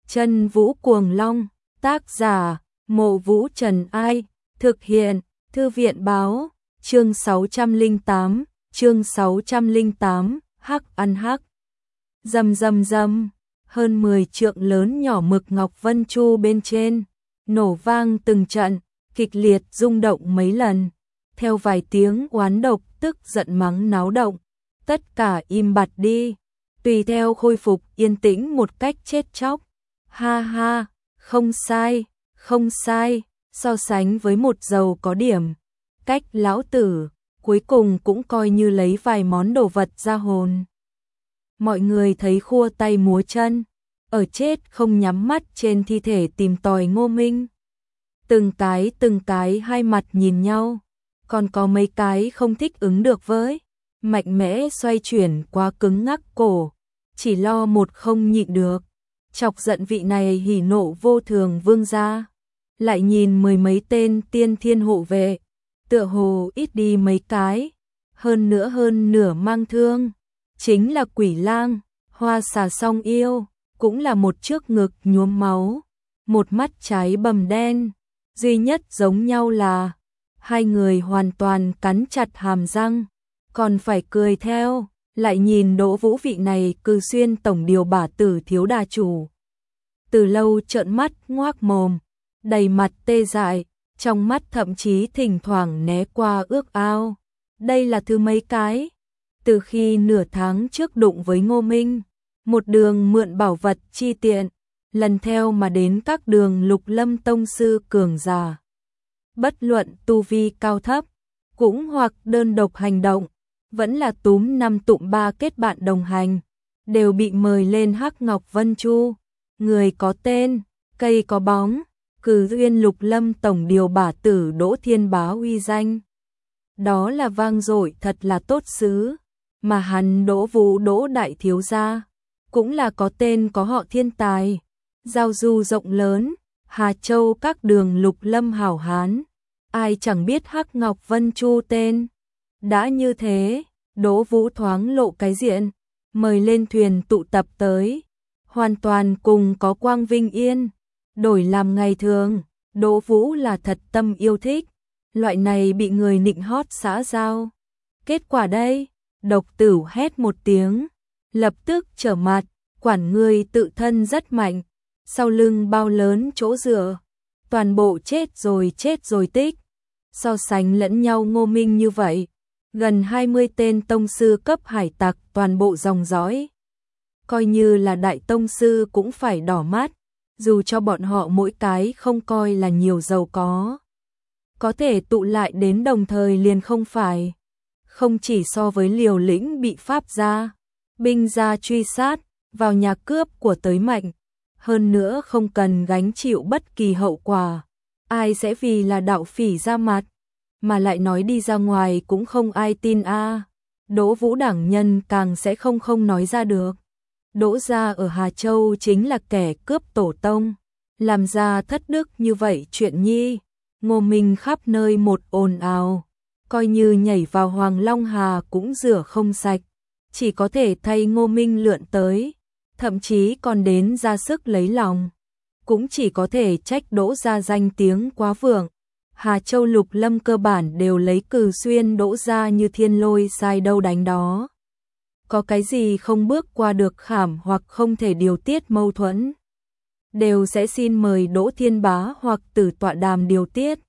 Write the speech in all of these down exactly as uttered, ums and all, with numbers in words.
Chân Vũ Cuồng Long, tác giả, Mộ Vũ Trần Ai, thực hiện, Thư viện báo, chương sáu trăm lẻ tám, chương sáu trăm lẻ tám, hắc ăn hắc. Rầm rầm rầm, hơn mười trượng lớn nhỏ mực ngọc vân chu bên trên, nổ vang từng trận, kịch liệt rung động mấy lần, theo vài tiếng oán độc tức giận mắng náo động, tất cả im bặt đi, tùy theo khôi phục yên tĩnh một cách chết chóc. Ha ha, không sai, không sai, so sánh với một dầu có điểm, cách lão tử, cuối cùng cũng coi như lấy vài món đồ vật ra hồn. Mọi người thấy khua tay múa chân, ở chết không nhắm mắt trên thi thể tìm tòi Ngô Minh. Từng cái từng cái hai mặt nhìn nhau, còn có mấy cái không thích ứng được với, mạnh mẽ xoay chuyển quá cứng ngắc cổ, chỉ lo một không nhịn được, chọc giận vị này hỉ nộ vô thường vương gia. Lại nhìn mười mấy tên tiên thiên hộ vệ, tựa hồ ít đi mấy cái, hơn nữa hơn nửa mang thương, chính là Quỷ Lang, Hoa Xà Song Yêu, cũng là một trước ngực nhuốm máu, một mắt trái bầm đen, duy nhất giống nhau là hai người hoàn toàn cắn chặt hàm răng, còn phải cười theo, lại nhìn Đỗ Vũ vị này cư xuyên tổng điều bả tử thiếu đà chủ. Từ lâu trợn mắt ngoác mồm, đầy mặt tê dại, trong mắt thậm chí thỉnh thoảng né qua ước ao. Đây là thứ mấy cái? Từ khi nửa tháng trước đụng với Ngô Minh, một đường mượn bảo vật chi tiện, lần theo mà đến các đường Lục Lâm tông sư cường giả. Bất luận tu vi cao thấp, cũng hoặc đơn độc hành động, vẫn là túm năm tụm ba kết bạn đồng hành, đều bị mời lên Hắc Ngọc Vân Chu. Người có tên, cây có bóng, cử duyên Lục Lâm tổng điều bả tử Đỗ Thiên Bá uy danh. Đó là vang dội thật là tốt xứ, mà hắn Đỗ Vũ Đỗ đại thiếu gia, cũng là có tên có họ thiên tài, giao du rộng lớn, Hà Châu các đường Lục Lâm hảo hán, ai chẳng biết Hắc Ngọc Vân Chu tên. Đã như thế, Đỗ Vũ thoáng lộ cái diện, mời lên thuyền tụ tập tới, hoàn toàn cùng có quang vinh yên, đổi làm ngày thường, Đỗ Vũ là thật tâm yêu thích, loại này bị người nịnh hót xã giao. Kết quả đây, Độc Tử hét một tiếng, lập tức trở mặt, quản người tự thân rất mạnh, sau lưng bao lớn chỗ dựa, toàn bộ chết rồi chết rồi tích. So sánh lẫn nhau Ngô Minh như vậy, gần hai mươi tên tông sư cấp hải tặc toàn bộ dòng dõi. Coi như là đại tông sư cũng phải đỏ mắt, dù cho bọn họ mỗi cái không coi là nhiều giàu có. Có thể tụ lại đến đồng thời liền không phải. Không chỉ so với Liều Lĩnh bị pháp gia, binh gia truy sát, vào nhà cướp của tới mạnh, hơn nữa không cần gánh chịu bất kỳ hậu quả. Ai sẽ vì là đạo phỉ ra mặt, mà lại nói đi ra ngoài cũng không ai tin a. À. Đỗ Vũ đẳng nhân càng sẽ không không nói ra được. Đỗ gia ở Hà Châu chính là kẻ cướp tổ tông, làm ra thất đức như vậy chuyện nhi, Ngô Minh khắp nơi một ồn ào, coi như nhảy vào Hoàng Long Hà cũng rửa không sạch, chỉ có thể thay Ngô Minh lượn tới, thậm chí còn đến ra sức lấy lòng, cũng chỉ có thể trách Đỗ gia danh tiếng quá vượng. Hà Châu Lục Lâm cơ bản đều lấy cừ xuyên Đỗ gia như thiên lôi sai đâu đánh đó. Có cái gì không bước qua được khảm hoặc không thể điều tiết mâu thuẫn, đều sẽ xin mời Đỗ Thiên Bá hoặc Tử tọa đàm điều tiết.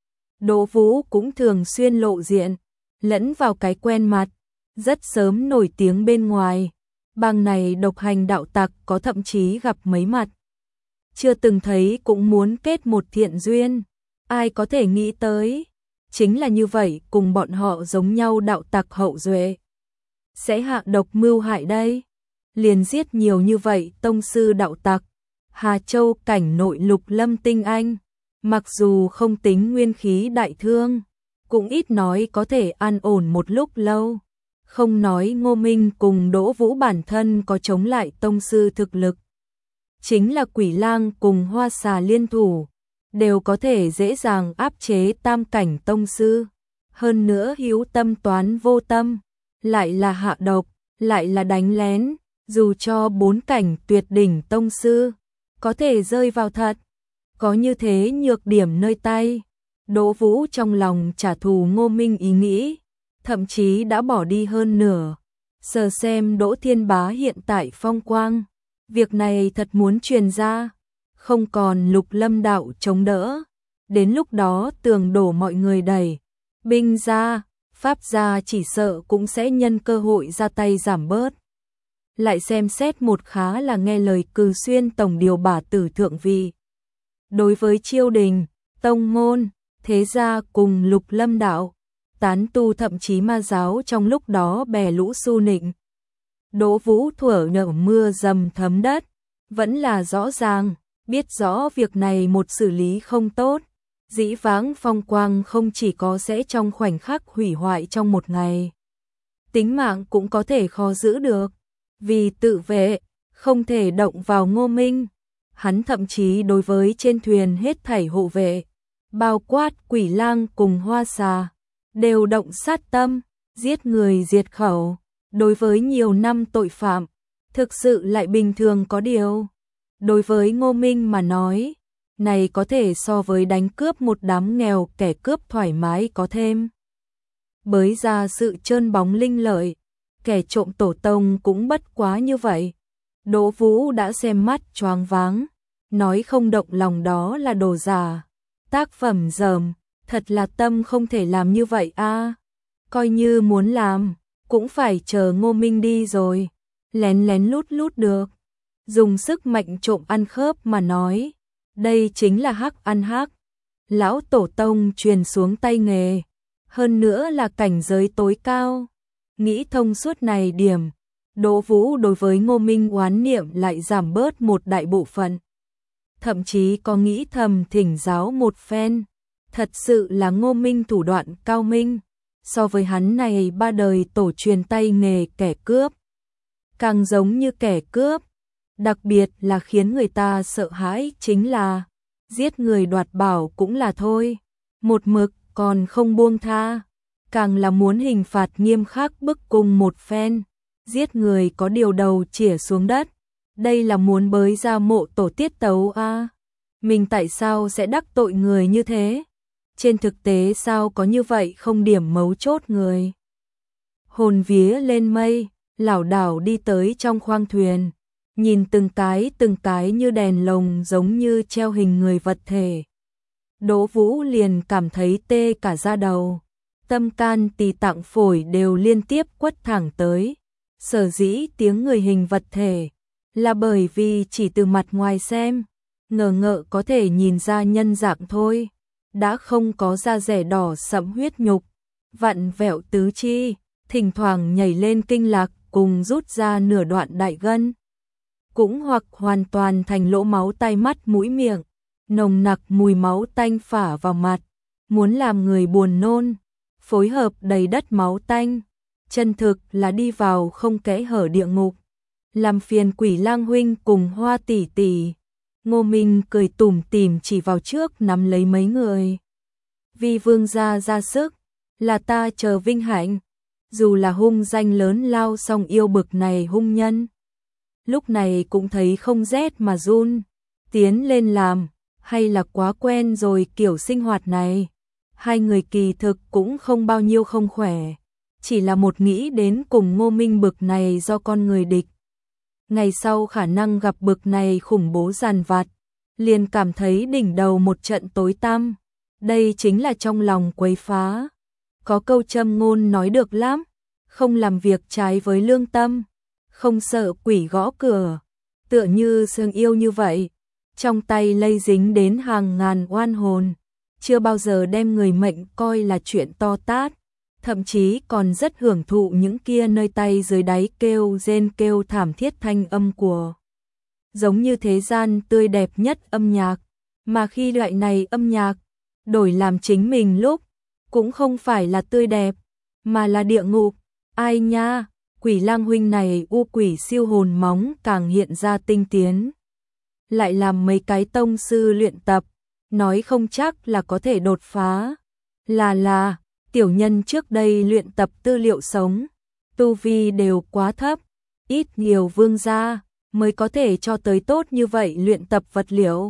Đỗ Vũ cũng thường xuyên lộ diện, lẫn vào cái quen mặt, rất sớm nổi tiếng bên ngoài. Bang này độc hành đạo tặc có thậm chí gặp mấy mặt, chưa từng thấy cũng muốn kết một thiện duyên. Ai có thể nghĩ tới, chính là như vậy cùng bọn họ giống nhau đạo tặc hậu duệ. Sẽ hạ độc mưu hại đây, liền giết nhiều như vậy tông sư đạo tặc. Hà Châu cảnh nội Lục Lâm tinh anh, mặc dù không tính nguyên khí đại thương, cũng ít nói có thể an ổn một lúc lâu. Không nói Ngô Minh cùng Đỗ Vũ bản thân có chống lại tông sư thực lực, chính là Quỷ Lang cùng Hoa Xà liên thủ, đều có thể dễ dàng áp chế tam cảnh tông sư. Hơn nữa hữu tâm toán vô tâm, lại là hạ độc, lại là đánh lén, dù cho bốn cảnh tuyệt đỉnh tông sư, có thể rơi vào thật. Có như thế nhược điểm nơi tay. Đỗ Vũ trong lòng trả thù Ngô Minh ý nghĩ, thậm chí đã bỏ đi hơn nửa. Sờ xem Đỗ Thiên Bá hiện tại phong quang, việc này thật muốn truyền ra, không còn Lục Lâm đạo chống đỡ. Đến lúc đó tường đổ mọi người đẩy, binh ra, pháp gia chỉ sợ cũng sẽ nhân cơ hội ra tay giảm bớt. Lại xem xét một khá là nghe lời Cừ Xuyên tổng điều bả tử thượng vị. Đối với triều đình, tông môn, thế gia cùng Lục Lâm đạo, tán tu thậm chí ma giáo trong lúc đó bè lũ xu nịnh. Đỗ Vũ thuở nở mưa dầm thấm đất, vẫn là rõ ràng, biết rõ việc này một xử lý không tốt. Dĩ vãng phong quang không chỉ có sẽ trong khoảnh khắc hủy hoại trong một ngày, tính mạng cũng có thể khó giữ được. Vì tự vệ, không thể động vào Ngô Minh. Hắn thậm chí đối với trên thuyền hết thảy hộ vệ, bao quát Quỷ Lang cùng Hoa Xà, đều động sát tâm, giết người diệt khẩu. Đối với nhiều năm tội phạm, thực sự lại bình thường có điều. Đối với Ngô Minh mà nói, này có thể so với đánh cướp một đám nghèo kẻ cướp thoải mái có thêm. Bới ra sự trơn bóng linh lợi, kẻ trộm tổ tông cũng bất quá như vậy. Đỗ Vũ đã xem mắt choáng váng, nói không động lòng đó là đồ giả, tác phẩm dởm, thật là tâm không thể làm như vậy a. Coi như muốn làm, cũng phải chờ Ngô Minh đi rồi, lén lén lút lút được. Dùng sức mạnh trộm ăn khớp mà nói, đây chính là hắc ăn hắc. Lão tổ tông truyền xuống tay nghề, hơn nữa là cảnh giới tối cao. Nghĩ thông suốt này điểm, Đỗ Vũ đối với Ngô Minh oán niệm lại giảm bớt một đại bộ phận. Thậm chí có nghĩ thầm thỉnh giáo một phen, thật sự là Ngô Minh thủ đoạn cao minh, so với hắn này ba đời tổ truyền tay nghề kẻ cướp, càng giống như kẻ cướp. Đặc biệt là khiến người ta sợ hãi chính là giết người đoạt bảo cũng là thôi, một mực còn không buông tha, càng là muốn hình phạt nghiêm khắc bức cung một phen, giết người có điều đầu chĩa xuống đất. Đây là muốn bới ra mộ tổ tiết tấu a. À? Mình tại sao sẽ đắc tội người như thế? Trên thực tế sao có như vậy không điểm mấu chốt người? Hồn vía lên mây, lảo đảo đi tới trong khoang thuyền, nhìn từng cái từng cái như đèn lồng giống như treo hình người vật thể. Đỗ Vũ liền cảm thấy tê cả da đầu, tâm can tỳ tạng phổi đều liên tiếp quất thẳng tới. Sở dĩ tiếng người hình vật thể là bởi vì chỉ từ mặt ngoài xem, ngờ ngợ có thể nhìn ra nhân dạng thôi, đã không có da rẻ đỏ sẫm huyết nhục, vặn vẹo tứ chi, thỉnh thoảng nhảy lên kinh lạc cùng rút ra nửa đoạn đại gân, cũng hoặc hoàn toàn thành lỗ máu tai mắt mũi miệng, nồng nặc mùi máu tanh phả vào mặt, muốn làm người buồn nôn, phối hợp đầy đất máu tanh, chân thực là đi vào không kẽ hở địa ngục. Làm phiền Quỷ Lang huynh cùng Hoa tỷ tỷ. Ngô Minh cười tủm tỉm chỉ vào trước nắm lấy mấy người. Vì vương gia ra sức, là ta chờ vinh hạnh, dù là hung danh lớn lao song yêu bực này hung nhân. Lúc này cũng thấy không rét mà run, tiến lên làm, hay là quá quen rồi kiểu sinh hoạt này. Hai người kỳ thực cũng không bao nhiêu không khỏe, chỉ là một nghĩ đến cùng Ngô Minh bực này do con người địch. Ngày sau khả năng gặp bực này khủng bố giàn vặt, liền cảm thấy đỉnh đầu một trận tối tăm. Đây chính là trong lòng quấy phá. Có câu châm ngôn nói được lắm, không làm việc trái với lương tâm, không sợ quỷ gõ cửa, tựa như sương yêu như vậy, trong tay lây dính đến hàng ngàn oan hồn, chưa bao giờ đem người mệnh coi là chuyện to tát, thậm chí còn rất hưởng thụ những kia nơi tay dưới đáy kêu rên kêu thảm thiết thanh âm của. Giống như thế gian tươi đẹp nhất âm nhạc, mà khi loại này âm nhạc đổi làm chính mình lúc, cũng không phải là tươi đẹp, mà là địa ngục. Ai nha, Quỷ Lang huynh này u quỷ siêu hồn móng càng hiện ra tinh tiến. Lại làm mấy cái tông sư luyện tập, nói không chắc là có thể đột phá. Là là, tiểu nhân trước đây luyện tập tư liệu sống, tu vi đều quá thấp, ít nhiều vương gia, mới có thể cho tới tốt như vậy luyện tập vật liệu.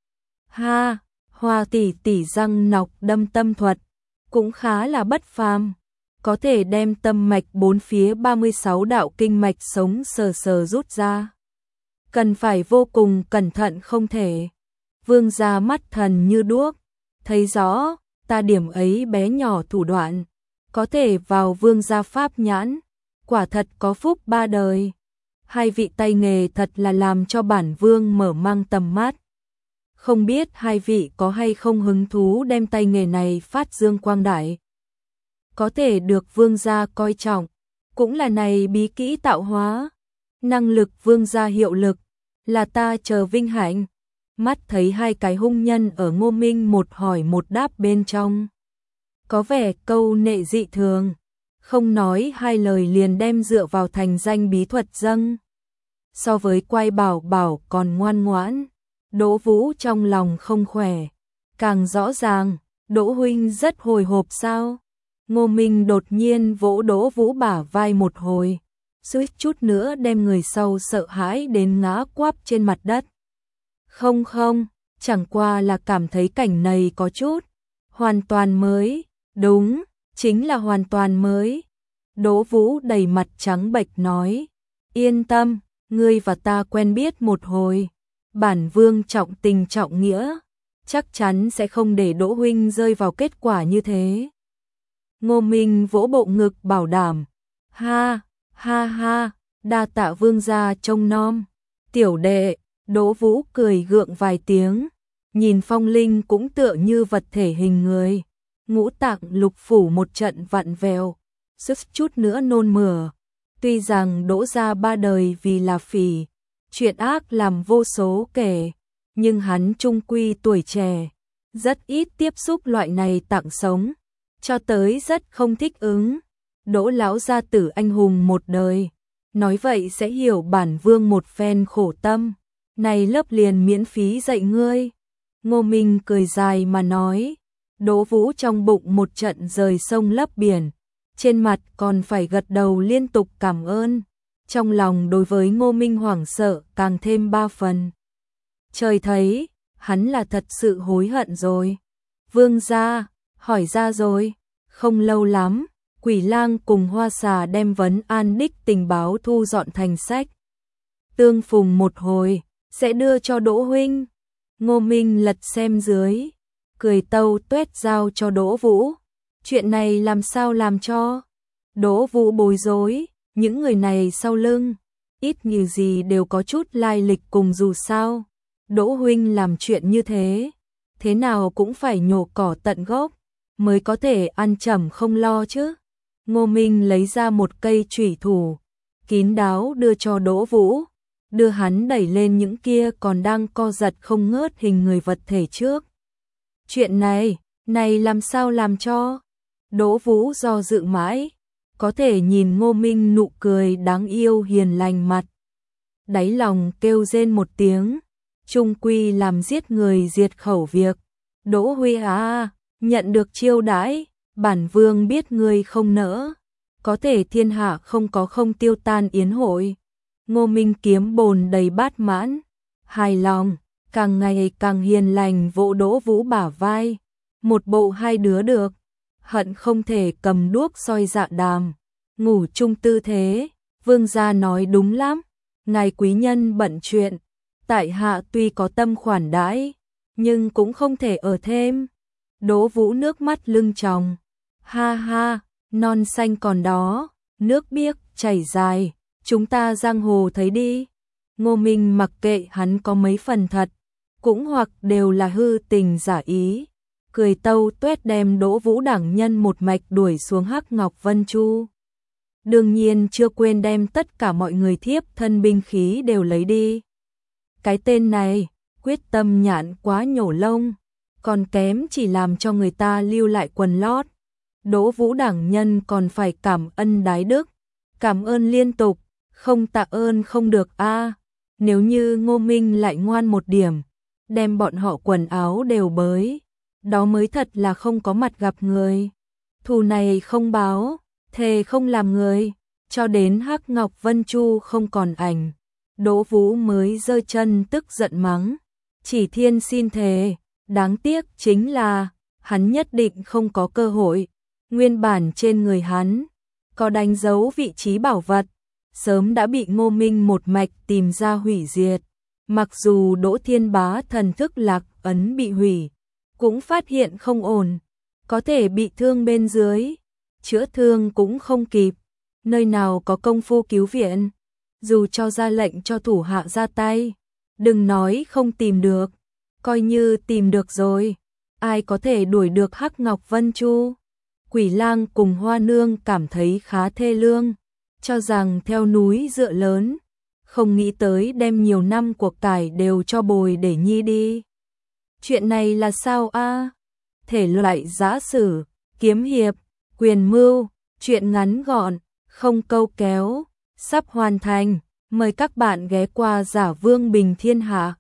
Ha, Hoa tỷ tỷ răng nọc đâm tâm thuật, cũng khá là bất phàm, có thể đem tâm mạch bốn phía ba mươi sáu đạo kinh mạch sống sờ sờ rút ra. Cần phải vô cùng cẩn thận không thể. Vương gia mắt thần như đuốc, thấy rõ, ta điểm ấy bé nhỏ thủ đoạn, có thể vào vương gia pháp nhãn, quả thật có phúc ba đời. Hai vị tay nghề thật là làm cho bản vương mở mang tầm mắt. Không biết hai vị có hay không hứng thú đem tay nghề này phát dương quang đại. Có thể được vương gia coi trọng, cũng là này bí kỹ tạo hóa. Năng lực vương gia hiệu lực, là ta chờ vinh hạnh. Mắt thấy hai cái hung nhân ở Ngô Minh một hỏi một đáp bên trong. Có vẻ câu nệ dị thường, không nói hai lời liền đem dựa vào thành danh bí thuật dâng. So với Quai Bảo Bảo còn ngoan ngoãn, Đỗ Vũ trong lòng không khỏe. Càng rõ ràng, Đỗ huynh rất hồi hộp sao? Ngô Minh đột nhiên vỗ Đỗ Vũ bả vai một hồi, suýt chút nữa đem người sau sợ hãi đến ngã quắp trên mặt đất. Không không, chẳng qua là cảm thấy cảnh này có chút hoàn toàn mới, đúng, chính là hoàn toàn mới. Đỗ Vũ đầy mặt trắng bệch nói, yên tâm, ngươi và ta quen biết một hồi, bản vương trọng tình trọng nghĩa, chắc chắn sẽ không để Đỗ huynh rơi vào kết quả như thế. Ngô Minh vỗ bộ ngực bảo đảm, ha, ha ha, đa tạ vương gia trông nom, tiểu đệ. Đỗ Vũ cười gượng vài tiếng, nhìn Phong Linh cũng tựa như vật thể hình người, ngũ tạng lục phủ một trận vặn vẹo, sức chút nữa nôn mửa. Tuy rằng Đỗ gia ba đời vì là phỉ, chuyện ác làm vô số kể, nhưng hắn trung quy tuổi trẻ, rất ít tiếp xúc loại này tạng sống, cho tới rất không thích ứng. Đỗ lão gia tử anh hùng một đời, nói vậy sẽ hiểu bản vương một phen khổ tâm. Này lớp liền miễn phí dạy ngươi. Ngô Minh cười dài mà nói. Đỗ Vũ trong bụng một trận rời sông lấp biển, trên mặt còn phải gật đầu liên tục cảm ơn. Trong lòng đối với Ngô Minh hoảng sợ càng thêm ba phần. Trời thấy, hắn là thật sự hối hận rồi. Vương gia, hỏi ra rồi. Không lâu lắm, Quỷ Lang cùng Hoa Xà đem vấn an đích tình báo thu dọn thành sách. Tương phùng một hồi, sẽ đưa cho Đỗ huynh. Ngô Minh lật xem dưới, cười tâu tuét giao cho Đỗ Vũ. Chuyện này làm sao làm cho? Đỗ Vũ bối rối, những người này sau lưng, ít nhiều gì đều có chút lai lịch cùng dù sao. Đỗ huynh làm chuyện như thế, thế nào cũng phải nhổ cỏ tận gốc, mới có thể ăn chẩm không lo chứ. Ngô Minh lấy ra một cây chủy thủ, kín đáo đưa cho Đỗ Vũ, đưa hắn đẩy lên những kia còn đang co giật không ngớt hình người vật thể trước. Chuyện này, này làm sao làm cho? Đỗ Vũ do dự mãi, có thể nhìn Ngô Minh nụ cười đáng yêu hiền lành mặt. Đáy lòng kêu rên một tiếng, chung quy làm giết người diệt khẩu việc. Đỗ Huy à, nhận được chiêu đãi, bản vương biết ngươi không nỡ, có thể thiên hạ không có không tiêu tan yến hội. Ngô Minh kiếm bồn đầy bát mãn, hài lòng, càng ngày càng hiền lành vỗ Đỗ Vũ bả vai. Một bộ hai đứa được, hận không thể cầm đuốc soi dạ đàm, ngủ chung tư thế. Vương gia nói đúng lắm, ngài quý nhân bận chuyện, tại hạ tuy có tâm khoản đãi, nhưng cũng không thể ở thêm. Đỗ Vũ nước mắt lưng tròng, ha ha, non xanh còn đó, nước biếc chảy dài, chúng ta giang hồ thấy đi. Ngô Minh mặc kệ hắn có mấy phần thật, cũng hoặc đều là hư tình giả ý, cười tâu tuét đem Đỗ Vũ đẳng nhân một mạch đuổi xuống Hắc Ngọc Vân Chu. Đương nhiên chưa quên đem tất cả mọi người thiếp thân binh khí đều lấy đi. Cái tên này, quyết tâm nhạn quá nhổ lông, còn kém chỉ làm cho người ta lưu lại quần lót. Đỗ Vũ đẳng nhân còn phải cảm ân đái đức, cảm ơn liên tục, không tạ ơn không được a. Nếu như Ngô Minh lại ngoan một điểm, đem bọn họ quần áo đều bới, đó mới thật là không có mặt gặp người. Thù này không báo, thề không làm người, cho đến Hắc Ngọc Vân Chu không còn ảnh, Đỗ Vũ mới giơ chân tức giận mắng, Chỉ Thiên xin thề, đáng tiếc chính là hắn nhất định không có cơ hội. Nguyên bản trên người hắn có đánh dấu vị trí bảo vật, sớm đã bị Ngô Minh một mạch tìm ra hủy diệt. Mặc dù Đỗ Thiên Bá thần thức lạc ấn bị hủy, cũng phát hiện không ổn, có thể bị thương bên dưới, chữa thương cũng không kịp, nơi nào có công phu cứu viện, dù cho ra lệnh cho thủ hạ ra tay, đừng nói không tìm được, coi như tìm được rồi, ai có thể đuổi được Hắc Ngọc Vân Chu. Quỷ Lang cùng Hoa Nương cảm thấy khá thê lương, cho rằng theo núi dựa lớn, không nghĩ tới đem nhiều năm cuộc cải đều cho Bồi để Nhi đi. Chuyện này là sao a? Thể loại giã sử, kiếm hiệp, quyền mưu, chuyện ngắn gọn, không câu kéo, sắp hoàn thành. Mời các bạn ghé qua Giả Vương Bình Thiên Hạ.